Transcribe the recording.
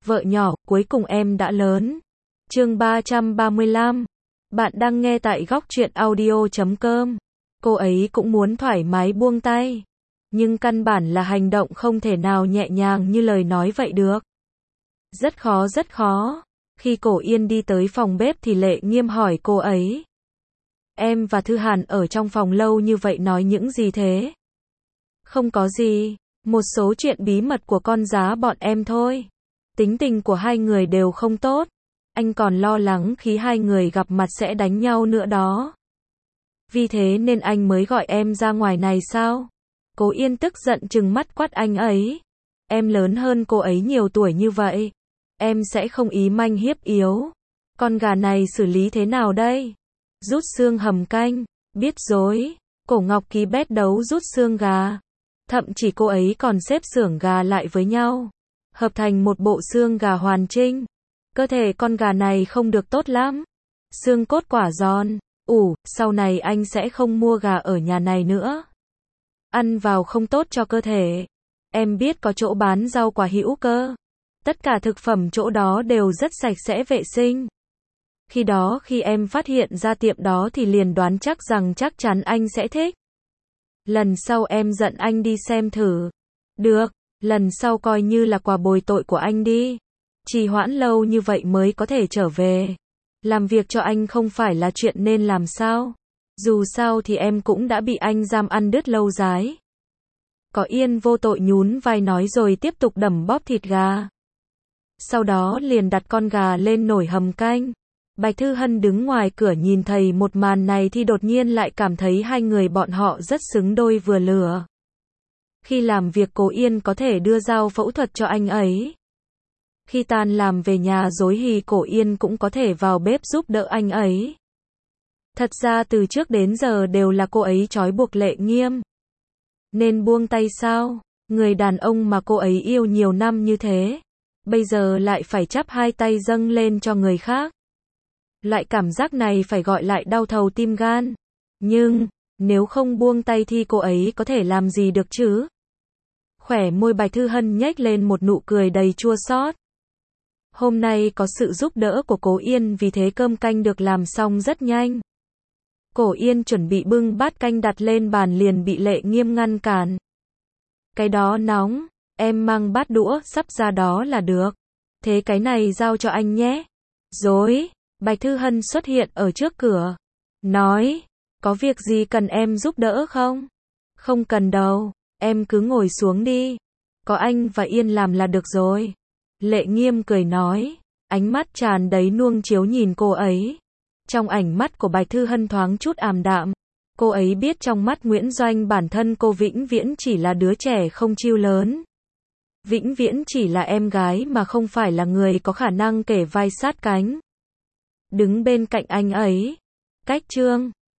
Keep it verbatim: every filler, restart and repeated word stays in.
Vợ nhỏ, cuối cùng em đã lớn. Chương ba trăm ba mươi lăm. Bạn đang nghe tại góc truyện audio chấm com. Cô ấy cũng muốn thoải mái buông tay, nhưng căn bản là hành động không thể nào nhẹ nhàng như lời nói vậy được. Rất khó rất khó. Khi Cổ Yên đi tới phòng bếp thì Lệ Nghiêm hỏi cô ấy. Em và Thư Hàn ở trong phòng lâu như vậy nói những gì thế? Không có gì, một số chuyện bí mật của con giá bọn em thôi. Tính tình của hai người đều không tốt. Anh còn lo lắng khi hai người gặp mặt sẽ đánh nhau nữa đó. Vì thế nên anh mới gọi em ra ngoài này sao? Cố Yên tức giận trừng mắt quát anh ấy. Em lớn hơn cô ấy nhiều tuổi như vậy. Em sẽ không ý manh hiếp yếu. Con gà này xử lý thế nào đây? Rút xương hầm canh. Biết rồi. Cổ Ngọc Ký bét đấu rút xương gà. Thậm chí cô ấy còn xếp xưởng gà lại với nhau, hợp thành một bộ xương gà hoàn chỉnh. Cơ thể con gà này không được tốt lắm. Xương cốt quả giòn. Ủ, sau này anh sẽ không mua gà ở nhà này nữa. Ăn vào không tốt cho cơ thể. Em biết có chỗ bán rau quả hữu cơ. Tất cả thực phẩm chỗ đó đều rất sạch sẽ vệ sinh. Khi đó khi em phát hiện ra tiệm đó thì liền đoán chắc rằng chắc chắn anh sẽ thích. Lần sau em dẫn anh đi xem thử. Được, lần sau coi như là quà bồi tội của anh đi. Trì hoãn lâu như vậy mới có thể trở về. Làm việc cho anh không phải là chuyện nên làm sao. Dù sao thì em cũng đã bị anh giam ăn đứt lâu dài. Có Yên vô tội nhún vai nói rồi tiếp tục đẩm bóp thịt gà. Sau đó liền đặt con gà lên nồi hầm canh. Bạch Thư Hân đứng ngoài cửa nhìn thấy một màn này thì đột nhiên lại cảm thấy hai người bọn họ rất xứng đôi vừa lửa. Khi làm việc Cố Yên có thể đưa dao phẫu thuật cho anh ấy. Khi tan làm về nhà rối hì Cố Yên cũng có thể vào bếp giúp đỡ anh ấy. Thật ra từ trước đến giờ đều là cô ấy trói buộc Lệ Nghiêm. Nên buông tay sao? Người đàn ông mà cô ấy yêu nhiều năm như thế, bây giờ lại phải chắp hai tay dâng lên cho người khác. Loại cảm giác này phải gọi lại đau thầu tim gan. Nhưng, nếu không buông tay thì cô ấy có thể làm gì được chứ? Khỏe môi Bạch Thư Hân nhếch lên một nụ cười đầy chua xót. Hôm nay có sự giúp đỡ của Cố Yên vì thế cơm canh được làm xong rất nhanh. Cổ Yên chuẩn bị bưng bát canh đặt lên bàn liền bị Lệ Nghiêm ngăn cản. Cái đó nóng, em mang bát đũa sắp ra đó là được. Thế cái này giao cho anh nhé. Rồi. Bạch Thư Hân xuất hiện ở trước cửa. Nói, có việc gì cần em giúp đỡ không? Không cần đâu, em cứ ngồi xuống đi. Có anh và Yên làm là được rồi. Lệ Nghiêm cười nói, ánh mắt tràn đầy nuông chiếu nhìn cô ấy. Trong ánh mắt của Bạch Thư Hân thoáng chút ảm đạm. Cô ấy biết trong mắt Nguyễn Doanh bản thân cô vĩnh viễn chỉ là đứa trẻ không chiêu lớn. Vĩnh viễn chỉ là em gái mà không phải là người có khả năng kể vai sát cánh. Đứng bên cạnh anh ấy. Cách chương